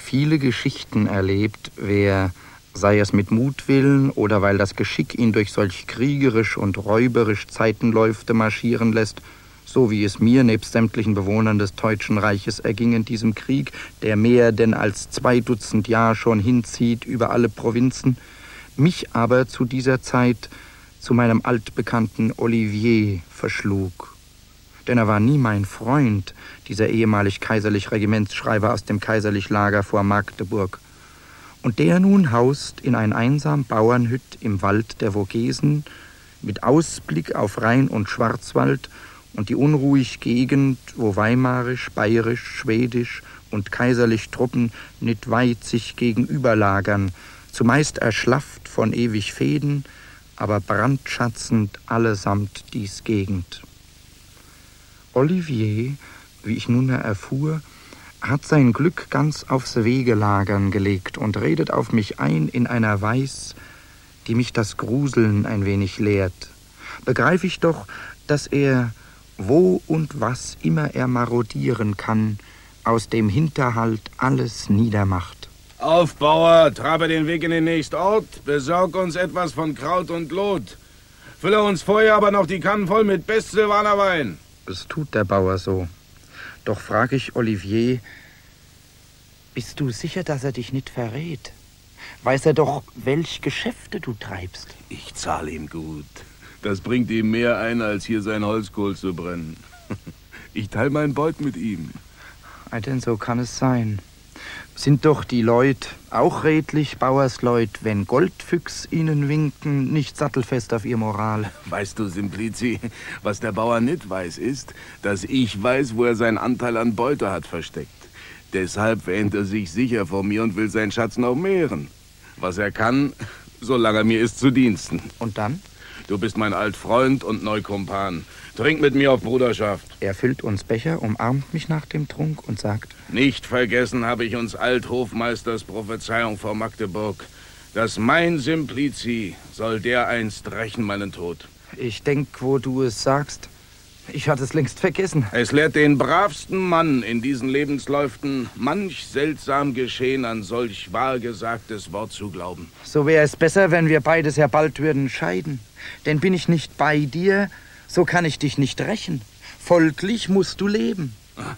viele Geschichten erlebt, wer, sei es mit Mutwillen oder weil das Geschick ihn durch solch kriegerisch und räuberisch Zeitenläufte marschieren lässt, so wie es mir nebst sämtlichen Bewohnern des Teutschen Reiches erging in diesem Krieg, der mehr denn als 2 Dutzend Jahr schon hinzieht über alle Provinzen, mich aber zu dieser Zeit zu meinem altbekannten Olivier verschlug. Denn er war nie mein Freund, dieser ehemalig kaiserlich Regimentsschreiber aus dem kaiserlich Lager vor Magdeburg. Und der nun haust in ein einsam Bauernhütt im Wald der Vogesen mit Ausblick auf Rhein und Schwarzwald und die unruhig Gegend, wo weimarisch, bayerisch, schwedisch und kaiserlich Truppen nicht weit sich gegenüberlagern, zumeist erschlafft von ewig Fehden, aber brandschatzend allesamt dies Gegend. Olivier, wie ich nunmehr erfuhr, hat sein Glück ganz aufs Wegelagern gelegt und redet auf mich ein in einer Weis, die mich das Gruseln ein wenig lehrt. Begreif ich doch, dass er, wo und was immer er marodieren kann, aus dem Hinterhalt alles niedermacht. Auf, Bauer, trabe den Weg in den nächsten Ort, besorg uns etwas von Kraut und Lot. Fülle uns vorher aber noch die Kannen voll mit Best-Silvaner Wein. Es tut der Bauer so. Doch frag ich Olivier, bist du sicher, dass er dich nicht verrät? Weiß er doch, welch Geschäfte du treibst? Ich zahle ihm gut. Das bringt ihm mehr ein, als hier sein Holzkohl zu brennen. Ich teile meinen Beut mit ihm. Denn so kann es sein. Sind doch die Leut auch redlich, Bauersleut, wenn Goldfüchs ihnen winken, nicht sattelfest auf ihr Moral? Weißt du, Simplici, was der Bauer nicht weiß, ist, dass ich weiß, wo er seinen Anteil an Beute hat versteckt. Deshalb wähnt er sich sicher vor mir und will seinen Schatz noch mehren. Was er kann, solange er mir ist zu Diensten. Und dann? Du bist mein Altfreund und Neukumpan. Trink mit mir auf Bruderschaft. Er füllt uns Becher, umarmt mich nach dem Trunk und sagt: Nicht vergessen habe ich uns Althofmeisters Prophezeiung vor Magdeburg, dass mein Simplici soll dereinst rächen meinen Tod. Ich denk, wo du es sagst. Ich hatte es längst vergessen. Es lehrt den bravsten Mann in diesen Lebensläuften manch seltsam Geschehen an solch wahrgesagtes Wort zu glauben. So wäre es besser, wenn wir beide sehr bald würden scheiden. Denn bin ich nicht bei dir, so kann ich dich nicht rächen. Folglich musst du leben.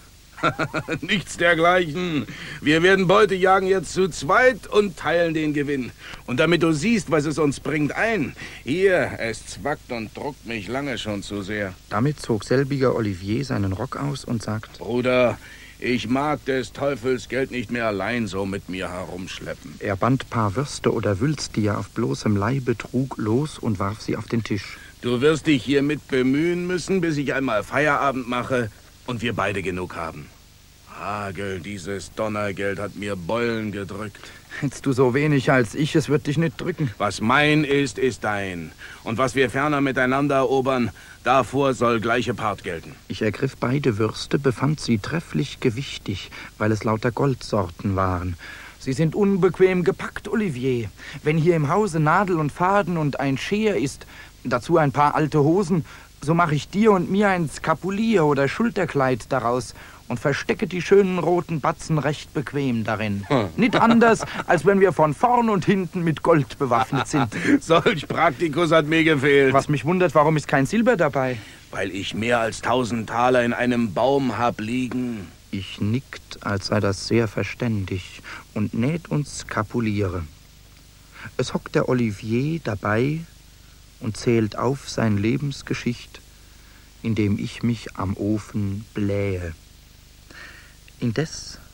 Nichts dergleichen. Wir werden Beute jagen jetzt zu zweit und teilen den Gewinn. Und damit du siehst, was es uns bringt, ein. Hier, es zwackt und druckt mich lange schon zu sehr. Damit zog selbiger Olivier seinen Rock aus und sagt: Bruder, ich mag des Teufels Geld nicht mehr allein so mit mir herumschleppen. Er band paar Würste oder Wülst, die er auf bloßem Leibe trug, los und warf sie auf den Tisch. Du wirst dich hiermit bemühen müssen, bis ich einmal Feierabend mache und wir beide genug haben. Hagel, dieses Donnergeld hat mir Beulen gedrückt. Hättest du so wenig als ich, es wird dich nicht drücken. Was mein ist, ist dein. Und was wir ferner miteinander erobern, davor soll gleiche Part gelten. Ich ergriff beide Würste, befand sie trefflich gewichtig, weil es lauter Goldsorten waren. Sie sind unbequem gepackt, Olivier. Wenn hier im Hause Nadel und Faden und ein Scheer ist, dazu ein paar alte Hosen, so mache ich dir und mir ein Skapulier oder Schulterkleid daraus und verstecke die schönen roten Batzen recht bequem darin. Nicht anders, als wenn wir von vorn und hinten mit Gold bewaffnet sind. Solch Praktikus hat mir gefehlt. Was mich wundert, warum ist kein Silber dabei? Weil ich mehr als 1000 Taler in einem Baum hab liegen. Ich nickt, als sei das sehr verständig, und näht uns Skapuliere. Es hockt der Olivier dabei und zählt auf sein Lebensgeschicht, indem ich mich am Ofen blähe. Indes